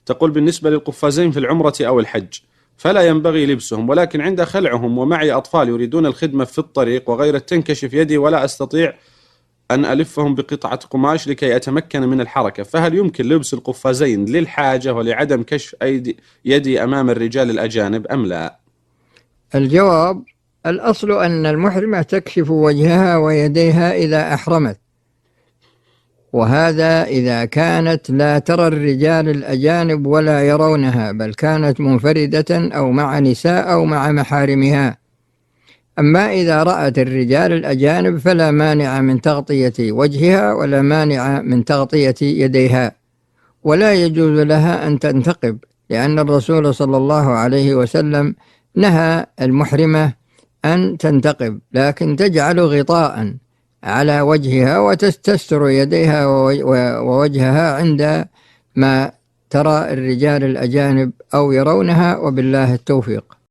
تقول بالنسبة للقفازين في العمرة أو الحج فلا ينبغي لبسهم، ولكن عند خلعهم ومعي أطفال يريدون الخدمة في الطريق وغيرت تنكشف يدي ولا أستطيع أن ألفهم بقطعة قماش لكي أتمكن من الحركة، فهل يمكن لبس القفازين للحاجة ولعدم كشف يدي أمام الرجال الأجانب أم لا؟ الجواب: الأصل أن المحرمة تكشف وجهها ويديها إذا أحرمت، وهذا إذا كانت لا ترى الرجال الأجانب ولا يرونها، بل كانت منفردة أو مع نساء أو مع محارمها. أما إذا رأت الرجال الأجانب فلا مانع من تغطية وجهها ولا مانع من تغطية يديها، ولا يجوز لها أن تنتقب، لأن الرسول صلى الله عليه وسلم نهى المحرمة أن تنتقب، لكن تجعل غطاء على وجهها وتستر يديها ووجهها عندما ترى الرجال الأجانب أو يرونها، وبالله التوفيق.